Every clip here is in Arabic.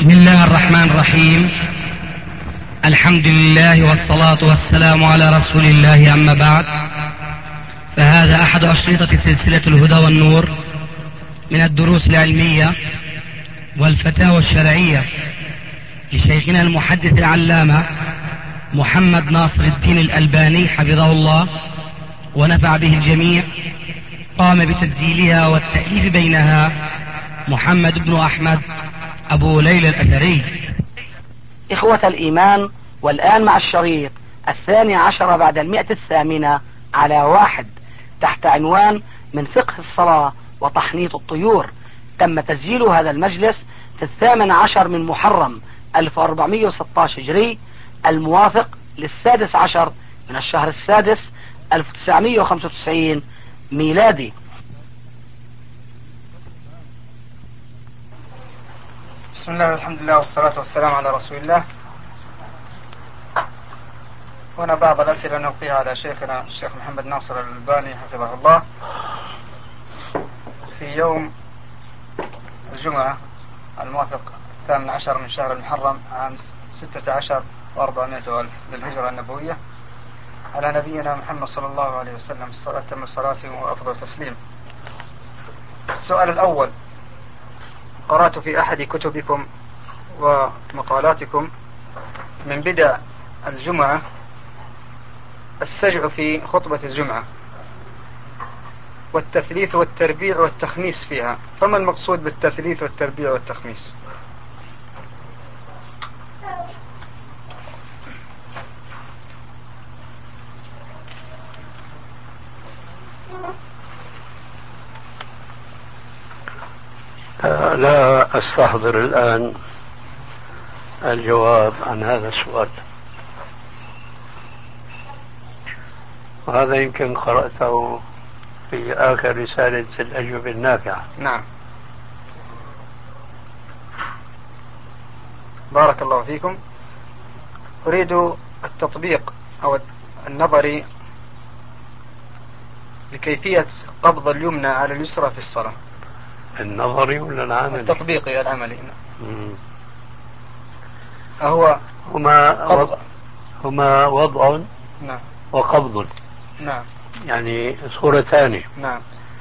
بسم الله الرحمن الرحيم. الحمد لله والصلاة والسلام على رسول الله، أما بعد، فهذا أحد أشرطة سلسلة الهدى والنور من الدروس العلمية والفتاوى الشرعية لشيخنا المحدث العلامة محمد ناصر الدين الألباني حفظه الله ونفع به الجميع. قام بتسجيلها والتأليف بينها محمد بن أحمد أبو ليلى الأثري. إخوة الإيمان، والآن مع الشريط 12 بعد 108 على 1 تحت عنوان من فقه الصلاة وتحنيط الطيور. تم تسجيل هذا المجلس في 18 من محرم 1416 هجري، الموافق لل16 من الشهر السادس 1995 ميلادي. بسم الله والحمد لله والصلاة والسلام على رسول الله. هنا بعض الأسئلة نلقيها على شيخنا الشيخ محمد ناصر الألباني حفظه الله. في يوم الجمعة الموافق 18 من شهر المحرم عام 16,400 للهجرة النبوية، على نبينا محمد صلى الله عليه وسلم تم الصلاة وأفضل تسليم. السؤال الأول: قرأت في أحد كتبكم ومقالاتكم من بدع الجمعة السجع في خطبة الجمعة والتثليث والتربيع والتخميس فيها، فما المقصود بالتثليث والتربيع والتخميس؟ لا أستحضر الآن الجواب عن هذا السؤال، وهذا يمكن قرأته في آخر رسالة الأجوبة النافعة. نعم، بارك الله فيكم. أريد التطبيق أو النظري لكيفية قبض اليمنى على اليسرى في الصلاة. النظري ولا العملي؟ التطبيقي العملي. هما وضع نعم وقبض. نعم، يعني صورتان. نعم.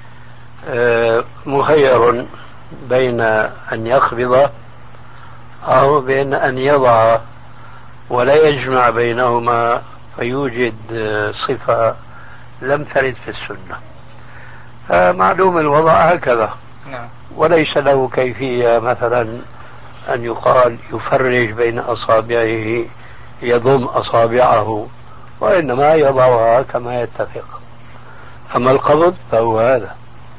مخير بين أن يقبض أو بين أن يضع، ولا يجمع بينهما فيوجد صفة لم ترد في السنة. معلوم الوضع هكذا، نعم. وليس له كيفية مثلا أن يقال يفرج بين أصابعه، يضم أصابعه، وإنما يضعها كما يتفق. أما القبض فهو هذا.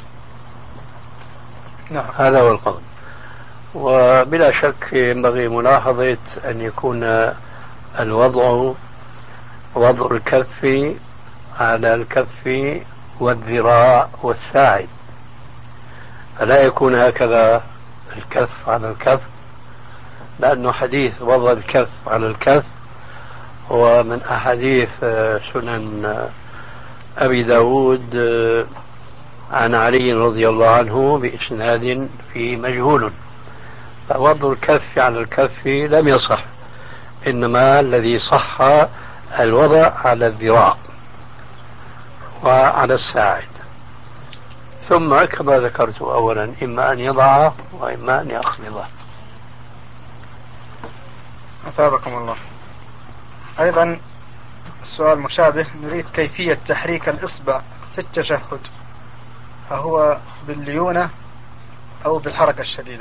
نعم. هذا هو القبض. وبلا شك ينبغي ملاحظة أن يكون الوضع وضع الكف على الكف والذراع والساعد، فلا يكون هكذا الكف على الكف، لأنه حديث وضع الكف على الكف هو من أحاديث سنن أبي داود عن علي رضي الله عنه بإسناد فيه مجهول، فوضع الكف على الكف لم يصح، إنما الذي صح الوضع على الذراع وعلى الساعد، ثم كما ذكرت أولا إما أن يضعه وإما أن يقبضه. أثابكم الله. أيضا السؤال مشابه، نريد كيفية تحريك الإصبع في التشهد، فهو بالليونة أو بالحركة الشديدة؟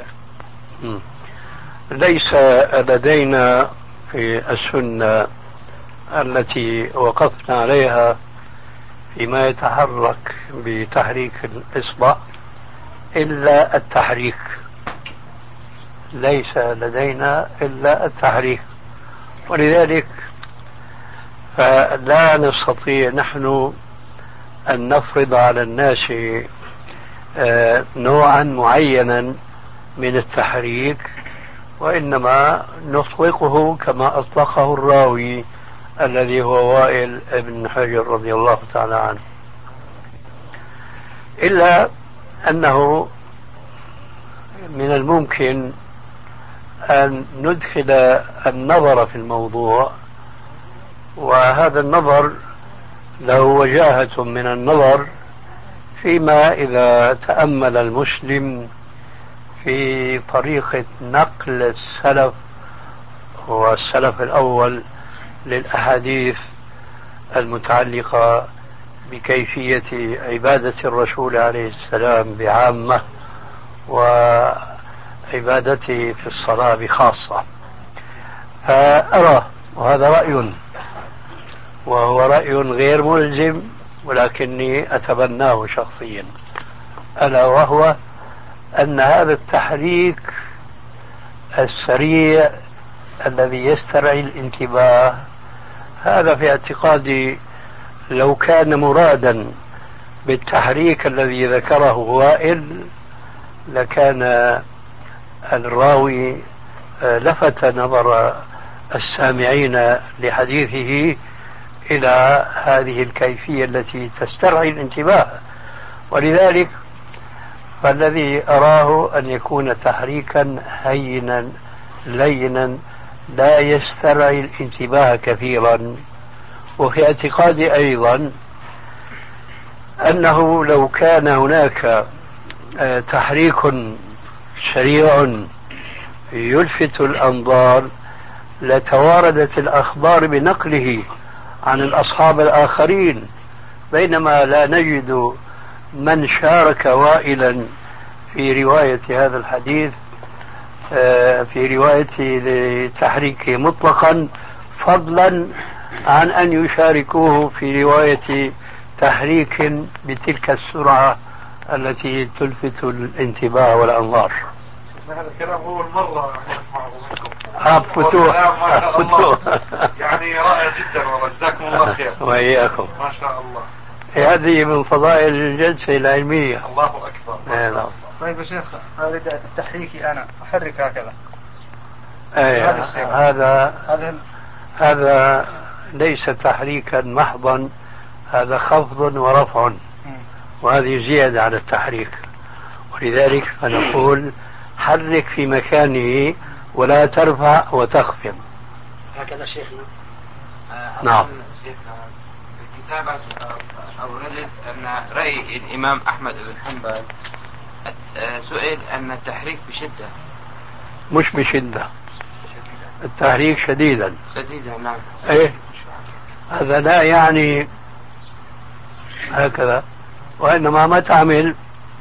ليس لدينا في السنة التي وقفنا عليها فيما يتحرك بتحريك الإصبع إلا التحريك، ليس لدينا إلا التحريك، ولذلك فلا نستطيع نحن أن نفرض على الناس نوعا معينا من التحريك، وإنما نطلقه كما أطلقه الراوي الذي هو وائل بن حجر رضي الله تعالى عنه، إلا أنه من الممكن أن ندخل النظر في الموضوع، وهذا النظر له وجاهة من النظر فيما إذا تأمل المسلم في طريقة نقل السلف والسلف الأول للأحاديث المتعلقة بكيفية عبادة الرسول عليه السلام بعامة وعبادته في الصلاة بخاصة. فأرى، وهذا رأي وهو رأي غير ملزم ولكني أتبناه شخصيا، ألا وهو أن هذا التحريك السريع الذي يسترعي الانتباه، هذا في اعتقادي لو كان مرادا بالتحريك الذي ذكره وائل لكان الراوي لفت نظر السامعين لحديثه إلى هذه الكيفية التي تسترعي الانتباه. ولذلك فالذي أراه أن يكون تحريكا هينا لينا لا يسترعي الانتباه كثيرا. وفي اعتقادي أيضا أنه لو كان هناك تحريك سريع يلفت الأنظار لتواردت الأخبار بنقله عن الأصحاب الآخرين، بينما لا نجد من شارك وائلا في رواية هذا الحديث في روايته لتحريكه مطلقا، فضلا عن أن يشاركوه في رواية تحريك بتلك السرعة التي تلفت الانتباه والأنظار. هذا الكلام أول مرة أسمعه منكم. فتوح يعني رائع جدا والله، جزاكم الله خير. وإياكم. ما شاء الله. هذه من فضائل الجلسة العلمية. الله أكبر. نعم. طيب يا شيخ، هذا تحريكي أنا أحرك هكذا. هذا ليس تحريكا محضا، هذا خفض ورفع، وهذه زيادة على التحريك. ولذلك فنقول حرك في مكانه ولا ترفع وتخفض. هكذا شيخنا. نعم. الكتابة أوردت أن رأي الإمام أحمد بن حنبل سئل أن التحريك بشدة. مش بشدة، التحريك شديدا. نعم. ايه، هذا لا يعني هكذا، وإنما ما تعمل،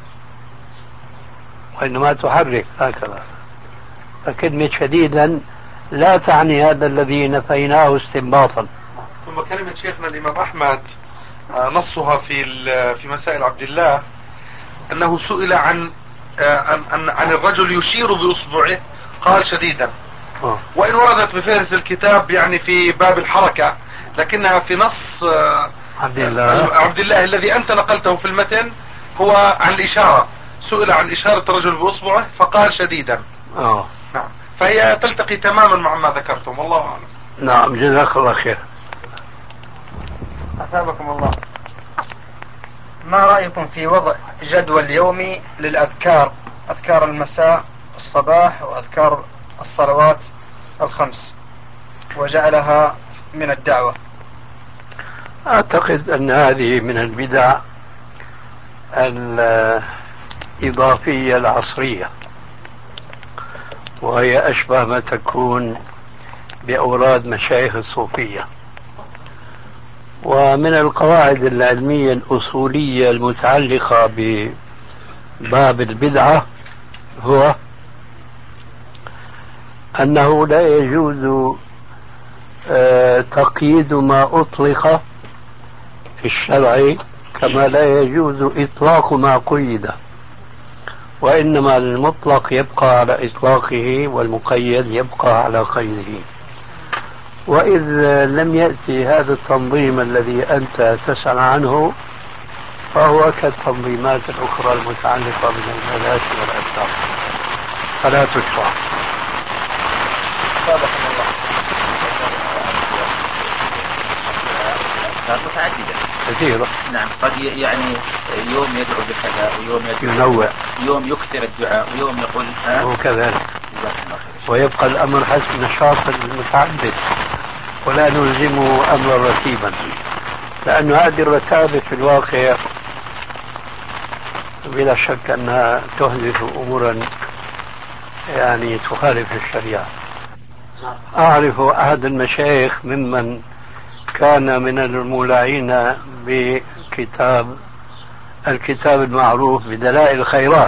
وإنما تحرك هكذا. فكلمة شديدا لا تعني هذا الذي نفيناه استنباطا. ثم كلمة شيخنا الإمام أحمد نصها في مسائل عبد الله أنه سئل عن الرجل يشير بأصبعه قال شديدا، وإن وردت بفهرس الكتاب يعني في باب الحركة، لكنها في نص عبد الله الذي أنت نقلته في المتن هو عن الإشارة. سئل عن إشارة الرجل بأصبعه فقال شديدا. نعم. فهي تلتقي تماما مع ما ذكرتم، والله أعلم. نعم، جزاك الله خير. أثابكم الله. ما رأيكم في وضع جدول يومي للأذكار، أذكار المساء الصباح وأذكار الصلوات الخمس، وجعلها من الدعوة؟ أعتقد أن هذه من البدع الإضافية العصرية، وهي أشبه ما تكون بأوراد مشايخ الصوفية. ومن القواعد العلمية الأصولية المتعلقة بباب البدعة هو أنه لا يجوز تقييد ما أطلق في الشرع كما لا يجوز إطلاق ما قيد، وإنما المطلق يبقى على إطلاقه والمقيد يبقى على قيده. وإذ لم يأتي هذا التنظيم الذي أنت تسأل عنه فهو كالتنظيمات الأخرى المتعلقة بالعبادات والأذكار فلا تشرع. متعددة كثيرة. نعم، قد يعني يوم يدعو بكذا ويوم ينوع، يوم يكثر الدعاء ويوم يقول وكذلك. جزاك الله خير. ويبقى الأمر حسب نشاط المتعدد ولا نلزمه أمرا رتيبا، لأن هذه الرتابة في الواقع بلا شك أنها تحدث أمورا يعني تخالف الشريعة. أعرف أحد المشايخ ممن كان من المولعين الكتاب المعروف بدلائل الخيرات،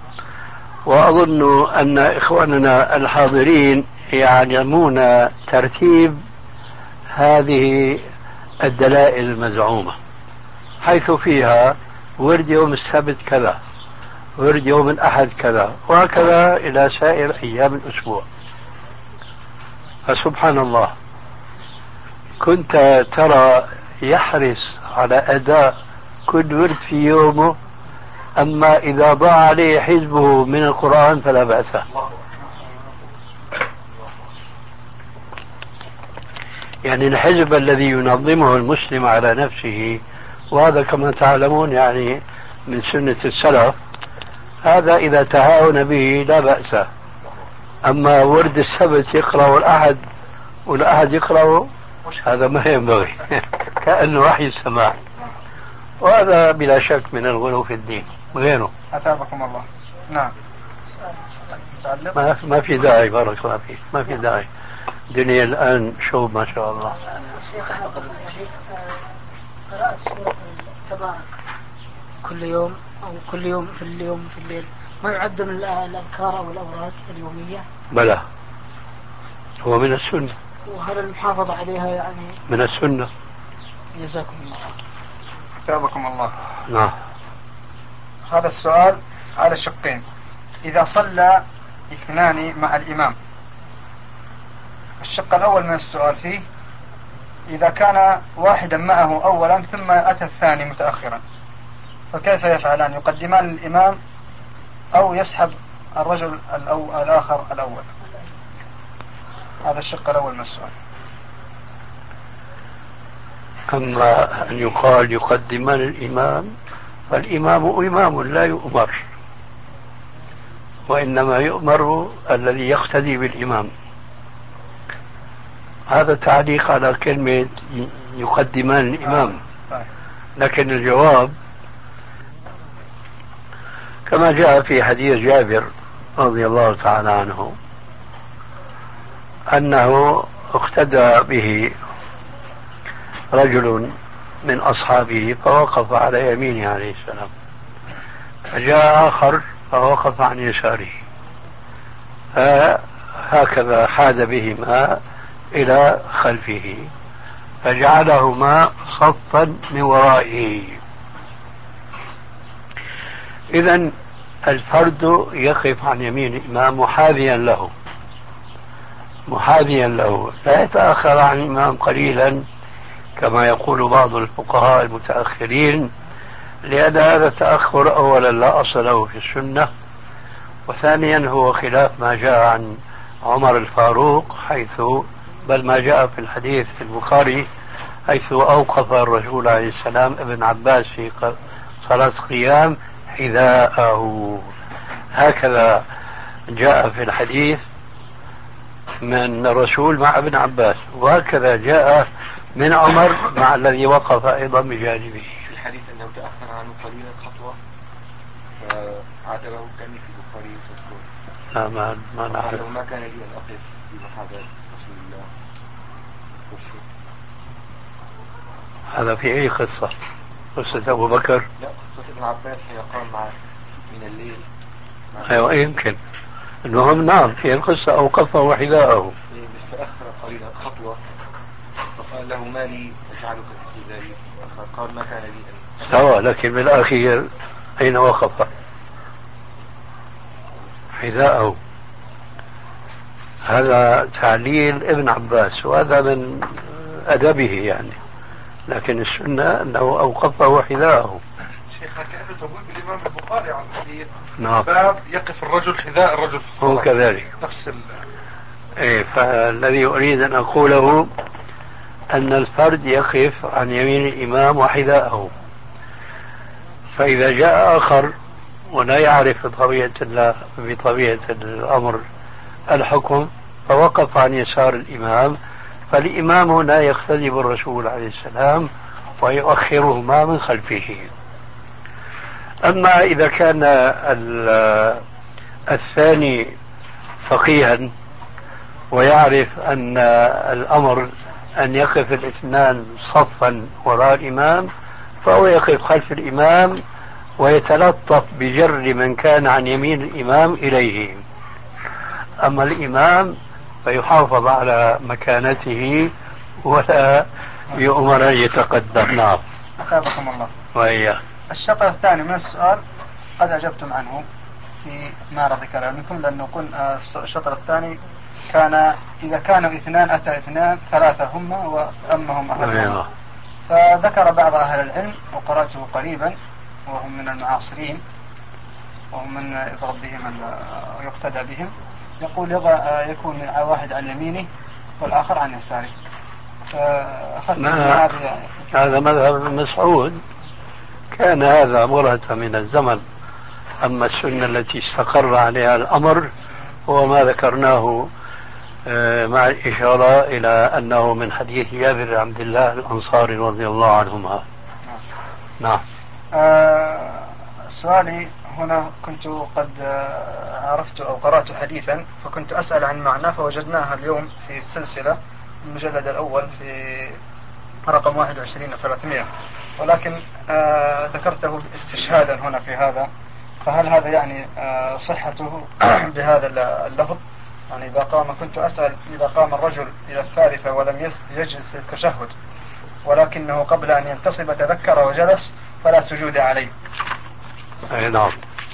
وأظن أن إخواننا الحاضرين يعلمون ترتيب هذه الدلائل المزعومة، حيث فيها ورد يوم السبت كذا، ورد يوم الأحد كذا، وهكذا إلى سائر أيام الأسبوع. فسبحان الله، كنت ترى يحرص على أداء كل ورد في يومه، أما إذا ضاع عليه حزبه من القرآن فلا بأس. يعني الحزب الذي ينظمه المسلم على نفسه، وهذا كما تعلمون يعني من سنة السلف، هذا إذا تهاون به لا بأس. أما ورد السبت يقرأ الأحد والأحد يقرأ، هذا ما ينبغي كأنه وحي السماء، وهذا بلا شك من الغلو في الدين غيره. أثابكم الله. نعم. ما في داعي، بارك الله فيك، ما في داعي. الدنيا الآن شوب ما شاء الله. شيخ أنا قرأت سورة تبارك كل يوم أو كل يوم في الليل، ما يعد من الأذكار أو الأوراد اليومية؟ بلى، هو من السنة. وهل المحافظة عليها يعني من السنة؟ جزاكم الله. أثابكم الله. نعم. هذا السؤال على شقين. إذا صلى اثنان مع الإمام، الشق الأول من السؤال فيه إذا كان واحدا معه أولا ثم أتى الثاني متأخرا، فكيف يفعلان؟ يقدمان الإمام أو يسحب الرجل الآخر الأول؟ هذا الشق الأول من السؤال. أما أن يقال يقدمان الإمام، فالإمام إمام لا يؤمر، وإنما يؤمر الذي يقتدي بالإمام. هذا تعليق على كلمة يقدمان الإمام. لكن الجواب كما جاء في حديث جابر رضي الله تعالى عنه أنه اقتدى به رجل من أصحابه فوقف على يمينه عليه السلام، فجاء آخر فوقف عن يساره، هكذا حاد بهما إلى خلفه فجعلهما صفا من ورائه. إذن الفرد يقف عن يمين الإمام محاذيا له، لا يتأخر عن الإمام قليلا كما يقول بعض الفقهاء المتأخرين، لأن هذا التأخر أولا لا أصل له في السنة، وثانيا هو خلاف ما جاء عن عمر الفاروق، حيث بل ما جاء في الحديث في البخاري حيث أوقف الرسول عليه السلام ابن عباس في صلاة قيام حذاءه. هكذا جاء في الحديث من الرسول مع ابن عباس، وهكذا جاء من عمر مع الذي وقف أيضا بجانبه. في الحديث أنه تأخر عنه قليلا خطوة فعاتبه كان في البخاري تذكر. لا ما نعرف. ما كان لي أن أقف في محاذاة رسول الله. هذا في أي قصة؟ قصة أبو بكر؟ لا، قصة ابن عباس حين قام معه من الليل. أيوة يمكن. المهم نعم في القصة أوقفه حذاءه. بس تأخر قليلا خطوة فقال له ما لي أجعلك في ذلك، فقال ما كان لي سواء، لكن بالأخير أين وقف؟ حذاءه. هذا تعليل ابن عباس وهذا من أدبه يعني، لكن السنة أنه أوقفه حذاءه. شيخنا كأنه تبويب الإمام البخاري عن الحديث. نعم. باب يقف الرجل حذاء الرجل في الصلاة. هو كذلك. نفس إيه، فالذي أريد أن أقوله أن الفرد يقف عن يمين الإمام وحذاءه، فإذا جاء آخر ولا يعرف بطبيعة الأمر الحكم فوقف عن يسار الإمام، فالإمام هنا يقتدي بالرسول عليه السلام ويؤخرهما من خلفه. أما إذا كان الثاني فقيها ويعرف أن الأمر أن يقف الاثنان صفا وراء الإمام، فهو يقف خلف الإمام ويتلطف بجر من كان عن يمين الإمام إليه. أما الإمام فيحافظ على مكانته ولا يؤمر أن يتقدم. نعم. أثابكم الله. وإياه. الشطر الثاني من السؤال قد أجبتم عنه في معرض كلامكم، لأنه قلنا الشطر الثاني كان إذا كانوا اثنان أتى اثنان ثلاثة هم وأمهم أحدهما. فذكر بعض أهل العلم وقرأته قريبا وهم من المعاصرين وهم من يضرب بهم ويقتدى بهم، يقول يكون واحد عن يمينه والآخر عن يساره. هذا مذهب ابن مسعود، كان هذا مرهة من الزمن. أما السنة التي استقر عليها الأمر هو ما ذكرناه مع الإشارة إلى أنه من حديث جابر بن عبد الله الأنصاري رضي الله عنهما. نعم. سؤالي هنا كنت قد عرفت أو قرأت حديثا فكنت أسأل عن معناه، فوجدناها اليوم في السلسلة المجلد الأول في رقم 21 و300، ولكن ذكرته استشهادا هنا في هذا. فهل هذا يعني صحته بهذا اللفظ؟ يعني إذا قام، كنت أسأل إذا قام الرجل إلى الثالثة ولم يجلس في التشهد ولكنه قبل أن ينتصب تذكر وجلس فلا سجود عليه. أي نعم.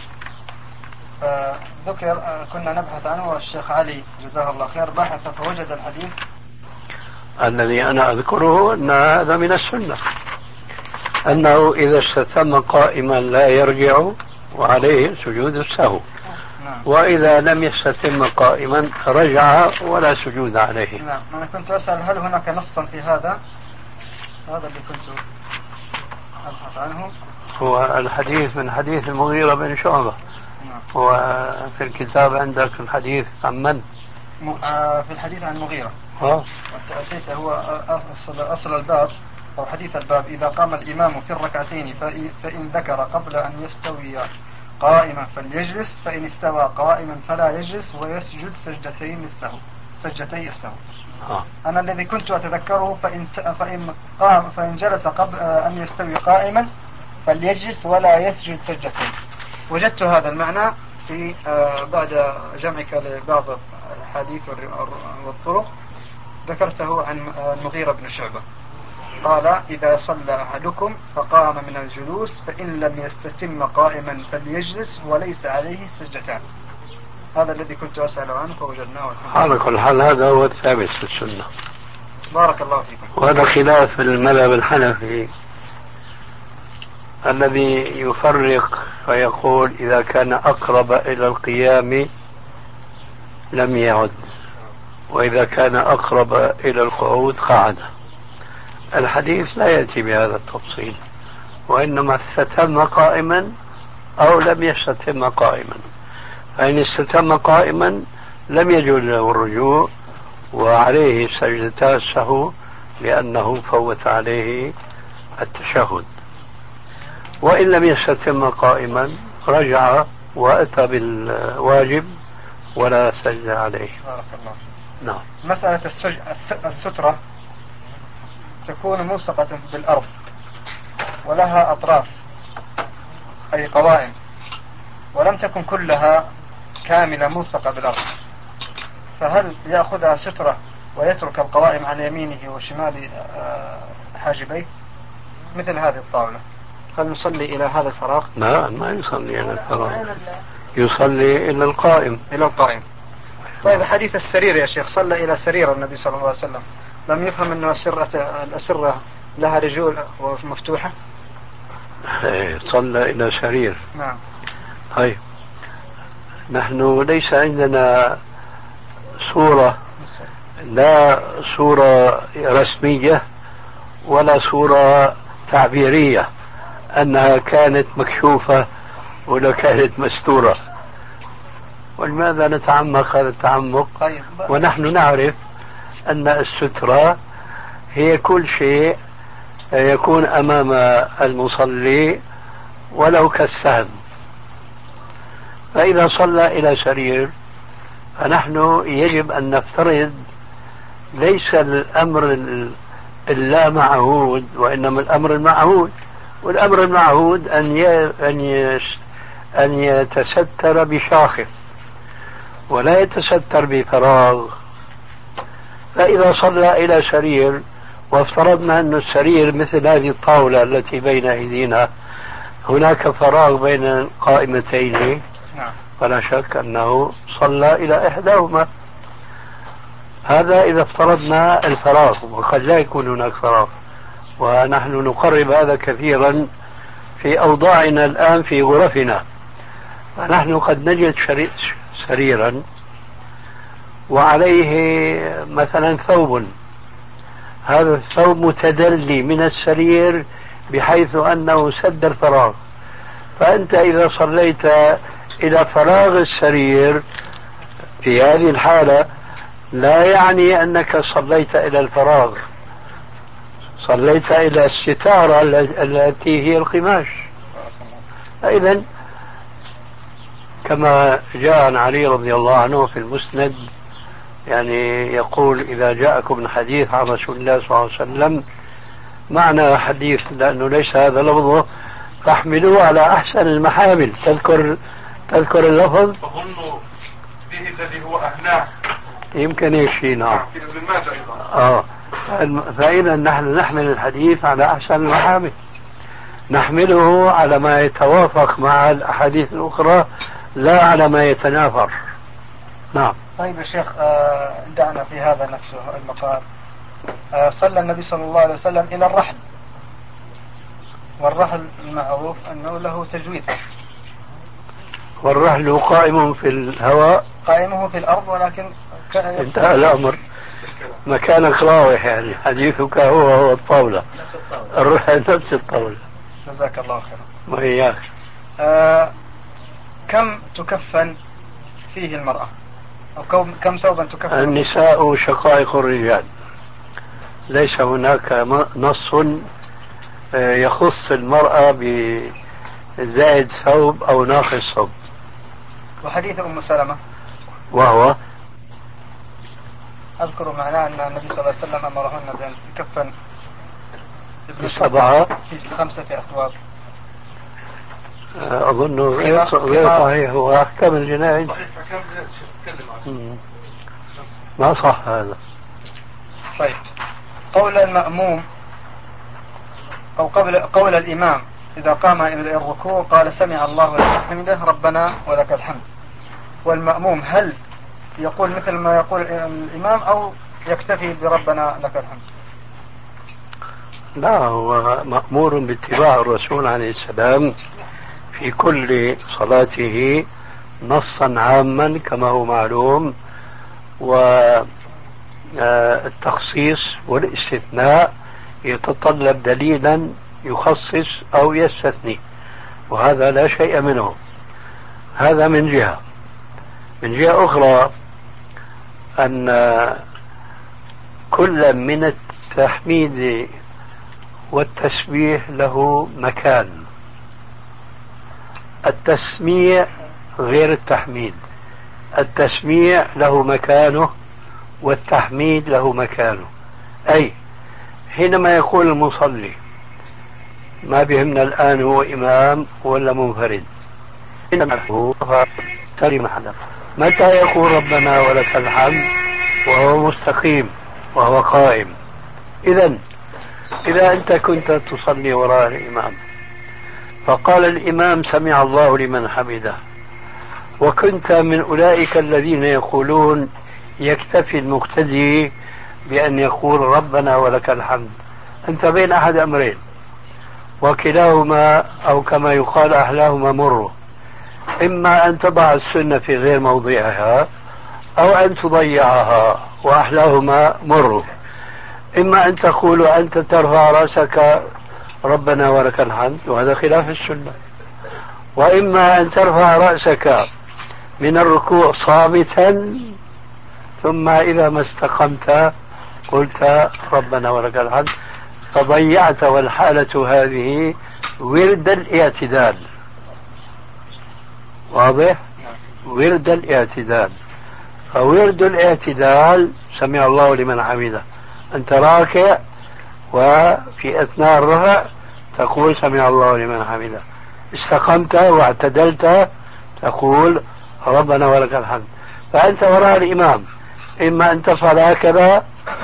ذكر كنا نبحث عنه والشيخ علي جزاه الله خير بحث فوجد الحديث الذي أنا أذكره أن هذا من السنة، أنه إذا استتم قائما لا يرجع وعليه سجود السهو، وإذا لم يستتم قائما رجع ولا سجود عليه. نعم. أنا كنت أسأل هل هناك نصا في هذا اللي كنت أبحث عنه. هو الحديث من حديث المغيرة بن شعبة. وفي الكتاب عندك الحديث عن من؟ في الحديث عن المغيرة. والتأتيت هو أصل الباب أو حديث الباب: إذا قام الإمام في الركعتين فإن ذكر قبل أن يستوي قائما فليجلس، فإن استوى قائما فلا يجلس ويسجد سجدتي السهو. أنا الذي كنت أتذكره فإن جلس قبل أن يستوي قائما فليجلس ولا يسجد سجدتين. وجدت هذا المعنى في بعد جمعك لبعض الحديث والطرق ذكرته عن المغيرة بن شعبة قال: إذا صلى أحدكم فقام من الجلوس فإن لم يستتم قائما فليجلس وليس عليه سجدتان. هذا الذي كنت أسأل عنه فوجدناه. على كل حال هذا هو الثابت في السنة. بارك الله فيكم. وهذا خلاف المذهب الحنفي الذي يفرق فيقول إذا كان أقرب إلى القيام لم يعد، وإذا كان أقرب إلى القعود قعد. الحديث لا يأتي بهذا التفصيل، وإنما استتم قائما أو لم يستتم قائما. فإن استتم قائما لم يجوز له الرجوع وعليه سجدتا السهو لأنه فوت عليه التشهد، وإن لم يستتم قائما رجع وأتى بالواجب ولا سجد عليه. بارك الله. نعم. مسألة السترة تكون ملصقة بالأرض ولها أطراف أي قوائم، ولم تكن كلها كاملة ملصقة بالأرض، فهل يأخذها سترة ويترك القوائم عن يمينه وشمال حاجبيه مثل هذه الطاولة؟ هل نصلي إلى هذا الفراغ؟ لا، ما يصلي إلى الفراغ، يصلي إلى القائم. طيب حديث السرير يا شيخ، صلى إلى سرير النبي صلى الله عليه وسلم، لم يفهم أن الأسرة لها رجول ومفتوحة؟ صلى إلى سرير. نعم. طيب نحن ليس عندنا صورة، لا صورة رسمية ولا صورة تعبيرية أنها كانت مكشوفة ولا كانت مستورة. ولماذا نتعمق هذا التعمق؟ طيب. ونحن نعرف أن السترة هي كل شيء يكون أمام المصلي ولو كالسهم. فإذا صلى إلى سرير فنحن يجب أن نفترض ليس الأمر اللا معهود، وإنما الأمر المعهود. والأمر المعهود أن يتستر بشاخص ولا يتستر بفراغ. فإذا صلى إلى سرير وافترضنا أن السرير مثل هذه الطاولة التي بين أيدينا، هناك فراغ بين القائمتين، فلا شك أنه صلى إلى إحداهما. هذا إذا افترضنا الفراغ، وقد لا يكون هناك فراغ، ونحن نقرب هذا كثيرا في أوضاعنا الآن في غرفنا. فنحن قد نجد سريرا وعليه مثلا ثوب، هذا الثوب متدلي من السرير بحيث أنه سد الفراغ. فأنت إذا صليت إلى فراغ السرير في هذه الحالة لا يعني أنك صليت إلى الفراغ، صليت إلى الستارة التي هي القماش. فإذا كما جاء عن علي رضي الله عنه في المسند، يعني يقول إذا جاءكم حديث عن رسول الله صلى الله عليه وسلم، معنى حديث لأنه ليس هذا لفظه، فاحملوه على أحسن المحامل. تذكر اللفظ؟ أظن به الذي هو أهناه، يمكن يشي. نعم. في ابن ماجه أيضا. فإذا نحن نحمل الحديث على أحسن المحامل، نحمله على ما يتوافق مع الأحاديث الأخرى لا على ما يتنافر. نعم. طيب يا شيخ، دعنا في هذا نفسه المقال. صلى النبي صلى الله عليه وسلم إلى الرحل، والرحل المعروف أنه له تجويد، والرحل قائم في الهواء، قائمه في الأرض، ولكن انتهى الأمر. مكانك راوح، يعني حديثك هو الطاولة، الرحل نفس الطاولة. جزاك الله خيرا. وإياك. كم تكفن فيه المرأة، أو كم ثوبا تكفن؟ النساء شقائق الرجال، ليس هناك نص يخص المرأة بزائد ثوب أو ناقص ثوب. وحديث أم سلمة وهو أذكر معناه أن النبي صلى الله عليه وسلم أمرهن بأن يكفن بسبعة في 5 أثواب. أظنه غير صحيح، هو أحكام الجنائز ما صح هذا. طيب، قول المأموم أو قول الإمام إذا قام إلى الركوع قال سمع الله لمن حمده ربنا ولك الحمد، والمأموم هل يقول مثل ما يقول الإمام أو يكتفي بربنا لك الحمد؟ لا، هو مأمور باتباع الرسول عليه السلام في كل صلاته نصا عاما كما هو معلوم، والتخصيص والاستثناء يتطلب دليلا يخصص أو يستثني، وهذا لا شيء منه. هذا من جهة. من جهة أخرى أن كل من التحميد والتسبيح له مكان. التسميع غير التحميد، التسميع له مكانه والتحميد له مكانه. أي حينما يقول المصلي، ما بهمنا الآن هو إمام ولا منفرد، متى يقول ربنا ولك الحمد وهو مستقيم وهو قائم؟ إذا أنت كنت تصلي وراء الإمام فقال الإمام سمع الله لمن حمده، وكنت من أولئك الذين يقولون يكتفي المقتدي بأن يقول ربنا ولك الحمد، أنت بين أحد أمرين، وكلاهما أو كما يقال أحلاهما مر، إما أن تضع السنة في غير موضعها أو أن تضيعها، وأحلاهما مر. إما أن تقول أنت ترفع رأسك ربنا ولك الحمد، وهذا خلاف السنة، وإما أن ترفع رأسك من الركوع صامتا، ثم إذا ما استقمت قلت ربنا ولك الحمد، فضيعت والحالة هذه ورد الاعتدال. واضح؟ ورد الاعتدال. فورد الاعتدال سمع الله لمن حمده، أنت راكع وفي أثناء الرفع تقول سمع الله لمن حمده، استقمت واعتدلت تقول ربنا ولك الحمد. فأنت وراء الإمام، إما أن تفعل هكذا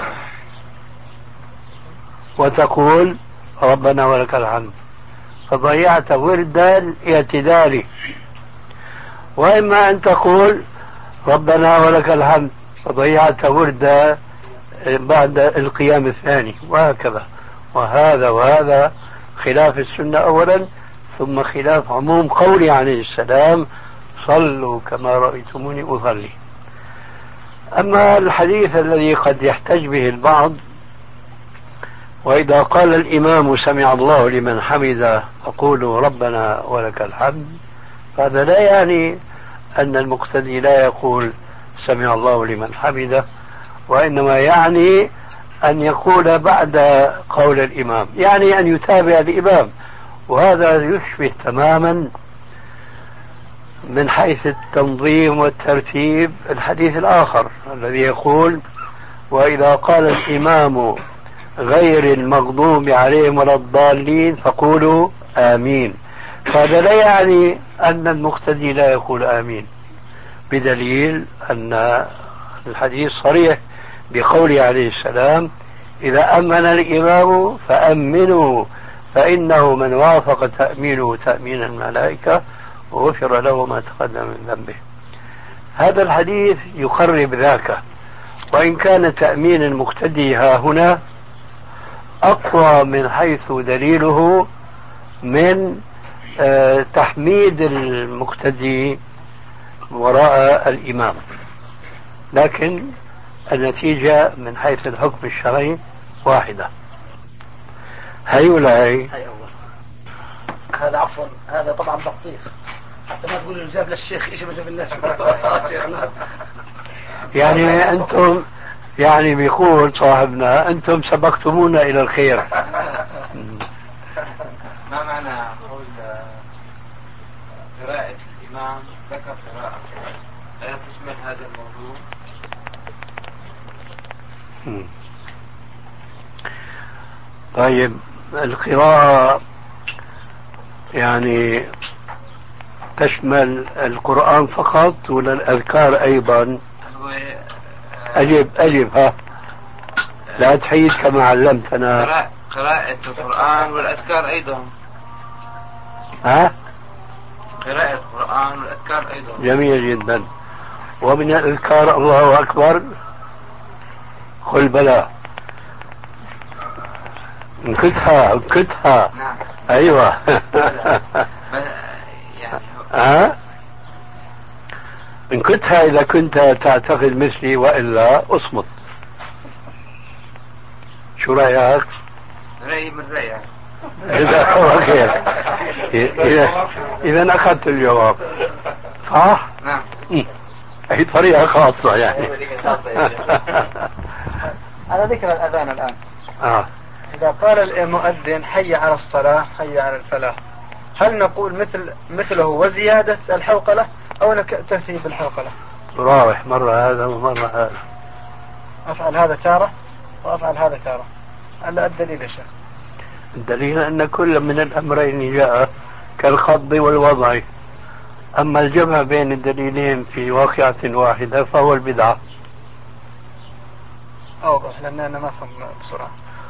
وتقول ربنا ولك الحمد فضيعت ورد الاعتدال، وإما أن تقول ربنا ولك الحمد فضيعت ورد بعد القيام الثاني، وهكذا. وهذا خلاف السنة أولا، ثم خلاف عموم قوله عليه السلام صلوا كما رأيتموني أصلي. أما الحديث الذي قد يحتج به البعض، وإذا قال الإمام سمع الله لمن حمده فقولوا ربنا ولك الحمد، فهذا لا يعني أن المقتدي لا يقول سمع الله لمن حمده، وإنما يعني أن يقول بعد قول الإمام، يعني أن يتابع الإمام. وهذا يشبه تماما من حيث التنظيم والترتيب الحديث الآخر الذي يقول وإذا قال الإمام غير المغضوب عليهم ولا الضالين فقولوا آمين. فهذا لا يعني أن المقتدي لا يقول آمين، بدليل أن الحديث صريح بقوله عليه السلام إذا أمن الإمام فأمنوا فإنه من وافق تأمينه تأمين الملائكة وغفر له ما تقدم من ذنبه. هذا الحديث يقرب ذاك، وإن كان تأمين المقتدي ها هنا أقوى من حيث دليله من تحميد المقتدي وراء الإمام، لكن النتيجة من حيث الحكم الشرعي واحدة. هي ولا هي؟ هذا عفوا، هذا طبعا بطيخ، حتى ما تقول جاب للشيخ ايش ما جاب الناس. يعني أنتم، يعني بيقول صاحبنا أنتم سبقتمونا إلى الخير. ما معنى قول قراءة الإمام ذكر قراءة لا تشمل هذا الموضوع؟ طيب القراءة يعني تشمل القرآن فقط ولا الأذكار أيضا؟ أجب ها، لا تحيد كما علمتنا. قراءة القرآن والأذكار أيضا. ها؟ قراءة القرآن والأذكار أيضا. جميل جدا. ومن الأذكار الله أكبر، قل بلى، انكتها. نعم. أيوة. يعني انكتها إذا كنت تعتقد مثلي، وإلا اصمت. شو رأيك؟ رأيي من رأيك. إذا أخذت الجواب صح؟ نعم. هي طريقة خاصة يعني. على ذكر الأذان الآن، إذا قال المؤذن حي على الصلاة حي على الفلاح، هل نقول مثله وزيادة الحوقلة أو نكتفي بالحوقلة؟ تراوح مرة هذا ومرة هذا، أفعل هذا تارة وأفعل هذا تارة. هلا الدليل يا شيخ؟ الدليل أن كل من الأمرين جاء كالخض والوضع، أما الجمع بين الدليلين في واقعة واحدة فهو البدعة. أوضح لأننا ما فهم بسرعة.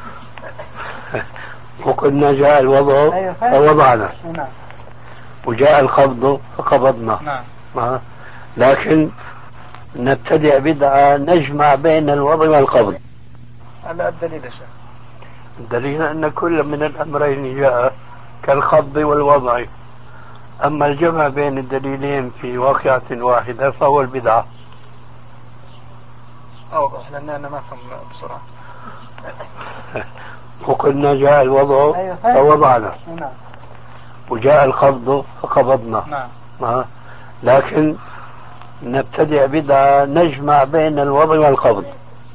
وقلنا جاء الوضع فوضعنا، وجاء الخفض فقبضنا. لكن نبتدع بدعة نجمع بين الوضع والقبض. هلا الدليل يا شيخ؟ الدليل أن كل من الأمرين جاء كالخفض والوضع، أما الجمع بين الدليلين في واقعة واحدة فهو البدعة. أوضح لأننا ما فهم بسرعة. وقلنا جاء الوضع فوضعنا، وجاء الخفض فقبضنا. لكن نبتدع بدعة نجمع بين الوضع والقبض.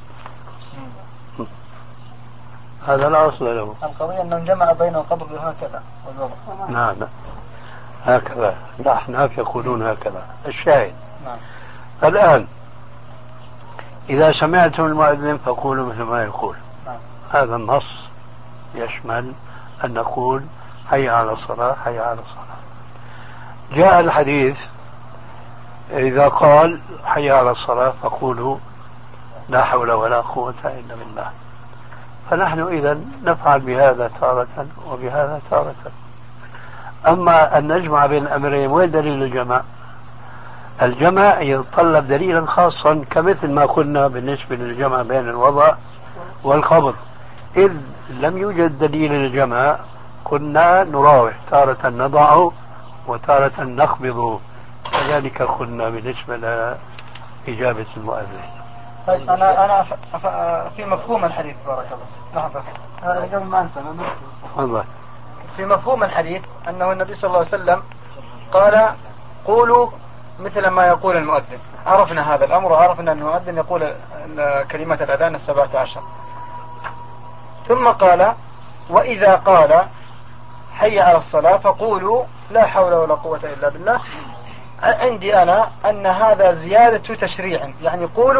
هذا لا أصل له. القضية أنه جمع بين القبض هكذا والوضع. نعم هكذا، الأحناف يقولون هكذا. الشاهد نعم. الآن إذا سمعتم المؤذن فقولوا مثل ما يقول. نعم. هذا النص يشمل أن نقول حي على الصلاة حي على الصلاة. جاء الحديث إذا قال حي على الصلاة فقولوا لا حول ولا قوة إلا بالله. فنحن إذا نفعل بهذا تارة وبهذا تارة. أما أن نجمع بين الأمرين، وين دليل الجمع؟ الجمع يتطلب دليلا خاصا كمثل ما قلنا بالنسبة للجمع بين الوضع والقبض. إذ لم يوجد دليل للجمع كنا نراوح، تارة نضع وتارة نخفض. كذلك قلنا بالنسبة لإجابة المؤذن. طيب أنا في مفهوم الحديث بارك الله. لحظة قبل ما أنسى. الله. في مفهوم الحديث أنه النبي صلى الله عليه وسلم قال قولوا مثل ما يقول المؤذن. عرفنا هذا الأمر وعرفنا أن المؤذن يقول كلمة الأذان 17. ثم قال وإذا قال حي على الصلاة فقولوا لا حول ولا قوة إلا بالله. عندي أنا أن هذا زيادة تشريع، يعني قولوا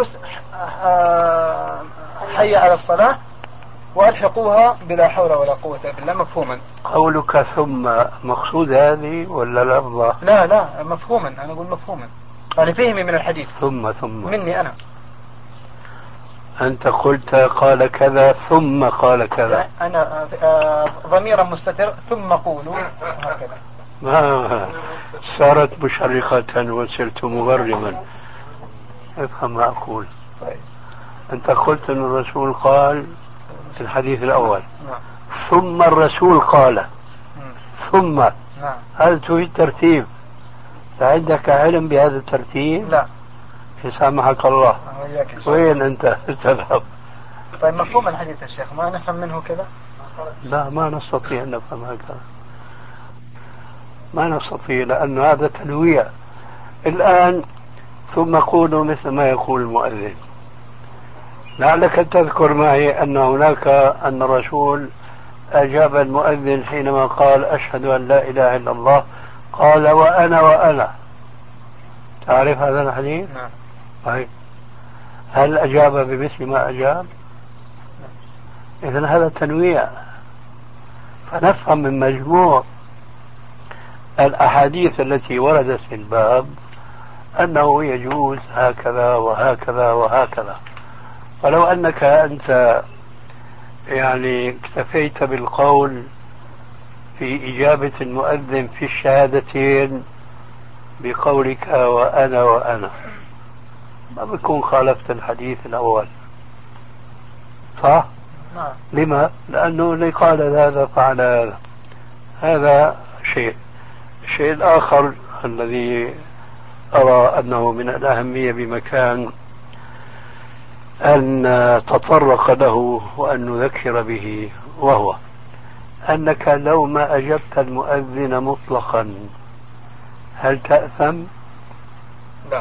حي على الصلاة وألحقوها بلا حول ولا قوة إلا بالله مفهوما. قولك ثم مقصود هذه ولا لفظة؟ لا مفهوما، أنا أقول مفهوما، يعني فهمي من الحديث. ثم مني أنا. أنت قلت قال كذا ثم قال كذا. أنا ضميرا مستتر ثم قولوا هكذا. ما صارت مشرقة وصرت مغرما. افهم ما أقول. طيب. أنت قلت أن الرسول قال في الحديث الأول نعم. ثم الرسول قال ثم. نعم. هل تريد ترتيب؟ عندك علم بهذا الترتيب؟ لا. يسامحك الله. وين أنت تذهب؟ طيب مفهوم الحديث يا شيخ ما نفهم منه كذا؟ لا ما نستطيع أن نفهم هكذا، ما نستطيع، لأن هذا تنويع. الآن ثم قولوا مثل ما يقول المؤذن. لعلك تذكر معي أن هناك أن الرسول أجاب المؤذن حينما قال أشهد أن لا إله إلا الله قال وأنا. تعرف هذا الحديث؟ نعم. طيب هل أجاب بمثل ما أجاب؟ إذن هذا تنويع. فنفهم من مجموع الأحاديث التي وردت في الباب أنه يجوز هكذا وهكذا وهكذا. ولو أنك أنت يعني اكتفيت بالقول في إجابة المؤذن في الشهادتين بقولك وأنا ما بكون خالفت الحديث الأول، صح؟ نعم. لما؟ لأنه اللي قال هذا فعل هذا. هذا شيء. الشيء الآخر الذي أرى أنه من الأهمية بمكان أن تطرق له وأن نذكر به، وهو أنك لو ما أجبت المؤذن مطلقا هل تأثم؟ لا.